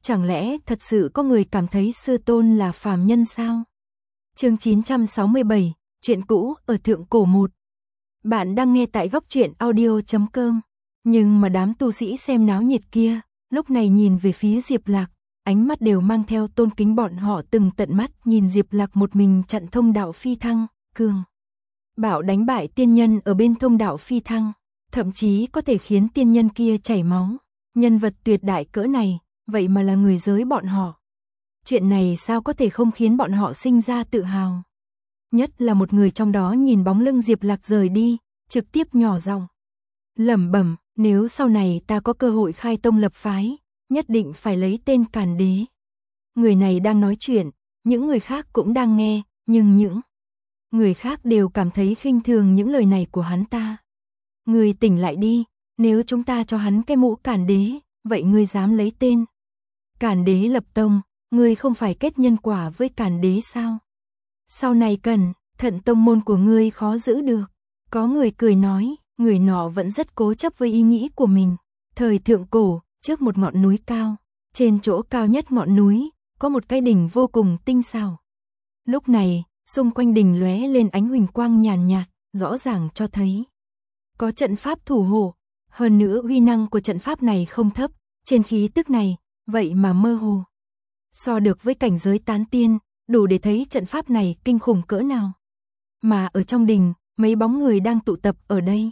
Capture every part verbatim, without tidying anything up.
Chẳng lẽ thật sự có người cảm thấy sư tôn là phàm nhân sao? Chương chín trăm sáu mươi bảy, chuyện cũ ở thượng cổ một. Bạn đang nghe tại góc truyện audio chấm com. Nhưng mà đám tu sĩ xem náo nhiệt kia, lúc này nhìn về phía Diệp Lạc, ánh mắt đều mang theo tôn kính. Bọn họ từng tận mắt nhìn Diệp Lạc một mình chặn thông đạo phi thăng, cường bạo đánh bại tiên nhân ở bên thông đạo phi thăng, thậm chí có thể khiến tiên nhân kia chảy máu. Nhân vật tuyệt đại cỡ này, vậy mà là người giới bọn họ. Chuyện này sao có thể không khiến bọn họ sinh ra tự hào. Nhất là một người trong đó nhìn bóng lưng Diệp Lạc rời đi, trực tiếp nhỏ giọng lẩm bẩm, nếu sau này ta có cơ hội khai tông lập phái, nhất định phải lấy tên Càn Đế. Người này đang nói chuyện, những người khác cũng đang nghe, nhưng những người khác đều cảm thấy khinh thường những lời này của hắn ta. Ngươi tỉnh lại đi, nếu chúng ta cho hắn cái mũ Càn Đế, vậy ngươi dám lấy tên Càn Đế lập tông, ngươi không phải kết nhân quả với Càn Đế sao? Sau này cần, thận tông môn của ngươi khó giữ được. Có người cười nói, người nọ vẫn rất cố chấp với ý nghĩ của mình. Thời thượng cổ, trước một ngọn núi cao, trên chỗ cao nhất ngọn núi, có một cái đỉnh vô cùng tinh xảo. Lúc này, xung quanh đỉnh lóe lên ánh huỳnh quang nhàn nhạt, rõ ràng cho thấy có trận pháp thủ hộ. Hơn nữa uy năng của trận pháp này không thấp, trên khí tức này, vậy mà mơ hồ so được với cảnh giới tán tiên, đủ để thấy trận pháp này kinh khủng cỡ nào. Mà ở trong đình, mấy bóng người đang tụ tập ở đây.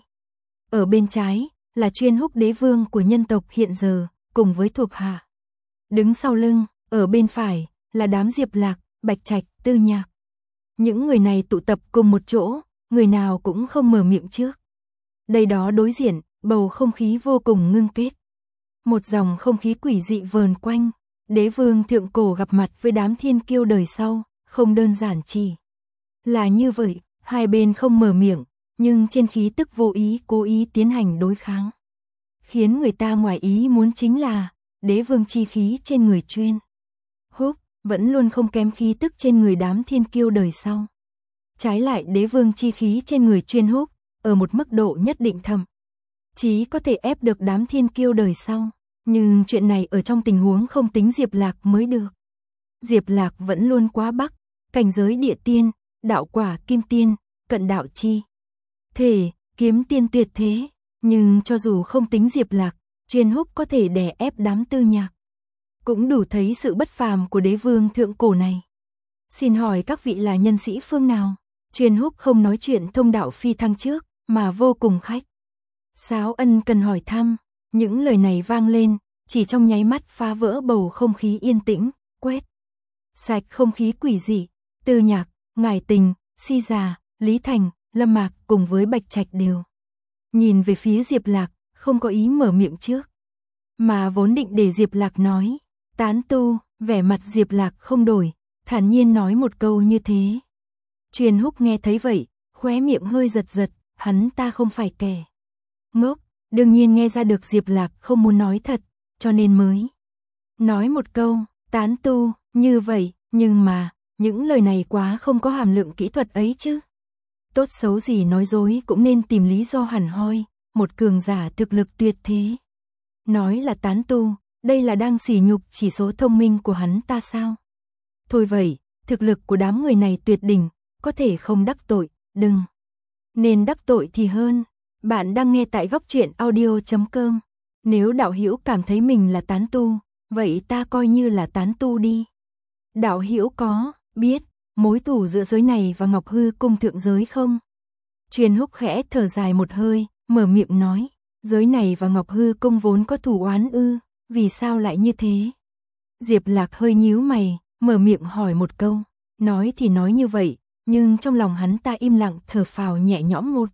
Ở bên trái, là Chuyên Húc đế vương của nhân tộc hiện giờ, cùng với thuộc hạ. Đứng sau lưng, ở bên phải, là đám Diệp Lạc, Bạch Trạch, Tư Nhạc. Những người này tụ tập cùng một chỗ, người nào cũng không mở miệng trước. Đây đó đối diện, bầu không khí vô cùng ngưng kết. Một dòng không khí quỷ dị vờn quanh. Đế vương thượng cổ gặp mặt với đám thiên kiêu đời sau, không đơn giản chỉ là như vậy, hai bên không mở miệng, nhưng trên khí tức vô ý cố ý tiến hành đối kháng. Khiến người ta ngoài ý muốn chính là, đế vương chi khí trên người Chuyên Húc, vẫn luôn không kém khí tức trên người đám thiên kiêu đời sau. Trái lại đế vương chi khí trên người Chuyên Húc, ở một mức độ nhất định thậm chí có thể ép được đám thiên kiêu đời sau. Nhưng chuyện này ở trong tình huống không tính Diệp Lạc mới được. Diệp Lạc vẫn luôn quá bắc, cảnh giới địa tiên, đạo quả kim tiên, cận đạo chi thể, kiếm tiên tuyệt thế. Nhưng cho dù không tính Diệp Lạc, Chuyên Húc có thể đè ép đám Tư Nhạc, cũng đủ thấy sự bất phàm của đế vương thượng cổ này. Xin hỏi các vị là nhân sĩ phương nào? Chuyên Húc không nói chuyện thông đạo phi thăng trước, mà vô cùng khách sáo ân cần hỏi thăm. Những lời này vang lên, chỉ trong nháy mắt phá vỡ bầu không khí yên tĩnh, quét sạch không khí quỷ dị. Tư Nhạc, Ngải Tình, Si Già, Lý Thành, Lâm Mạc cùng với Bạch Trạch đều nhìn về phía Diệp Lạc, không có ý mở miệng trước, mà vốn định để Diệp Lạc nói. Tán tu, vẻ mặt Diệp Lạc không đổi, thản nhiên nói một câu như thế. Chuyên Húc nghe thấy vậy, khóe miệng hơi giật giật, hắn ta không phải kẻ ngốc. Đương nhiên nghe ra được Diệp Lạc không muốn nói thật, cho nên mới nói một câu, tán tu, như vậy, nhưng mà, những lời này quá không có hàm lượng kỹ thuật ấy chứ. Tốt xấu gì nói dối cũng nên tìm lý do hẳn hoi, một cường giả thực lực tuyệt thế. Nói là tán tu, đây là đang sỉ nhục chỉ số thông minh của hắn ta sao? Thôi vậy, thực lực của đám người này tuyệt đỉnh, có thể không đắc tội, đừng nên đắc tội thì hơn. Bạn đang nghe tại góc truyện audio chấm com. Nếu đạo hữu cảm thấy mình là tán tu, vậy ta coi như là tán tu đi. Đạo hữu có biết mối thù giữa giới này và Ngọc Hư cung thượng giới không? Chuyên Húc khẽ thở dài một hơi, mở miệng nói, giới này và Ngọc Hư cung vốn có thù oán ư, vì sao lại như thế? Diệp Lạc hơi nhíu mày, mở miệng hỏi một câu. Nói thì nói như vậy, nhưng trong lòng hắn ta im lặng thở phào nhẹ nhõm một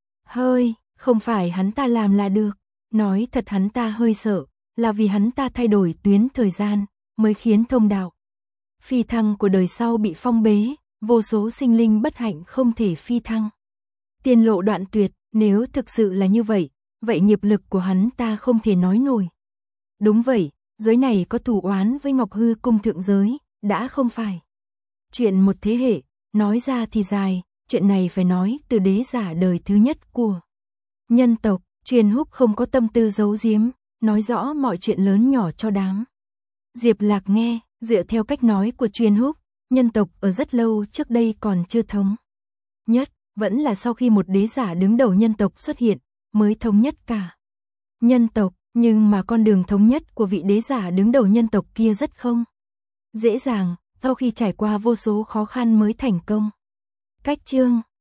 hơi. Không phải hắn ta làm là được. Nói thật hắn ta hơi sợ, là vì hắn ta thay đổi tuyến thời gian, mới khiến thông đạo phi thăng của đời sau bị phong bế, vô số sinh linh bất hạnh không thể phi thăng. Tiên lộ đoạn tuyệt, nếu thực sự là như vậy, vậy nghiệp lực của hắn ta không thể nói nổi. Đúng vậy, giới này có thù oán với Ngọc Hư cung thượng giới, đã không phải chuyện một thế hệ, nói ra thì dài, chuyện này phải nói từ đế giả đời thứ nhất của nhân tộc. Chuyên Húc không có tâm tư giấu giếm, nói rõ mọi chuyện lớn nhỏ cho đám Diệp Lạc nghe, dựa theo cách nói của Truyền Húc, nhân tộc ở rất lâu trước đây còn chưa thống nhất, vẫn là sau khi một đế giả đứng đầu nhân tộc xuất hiện, mới thống nhất cả nhân tộc, nhưng mà con đường thống nhất của vị đế giả đứng đầu nhân tộc kia rất không dễ dàng, sau khi trải qua vô số khó khăn mới thành công. Cách chương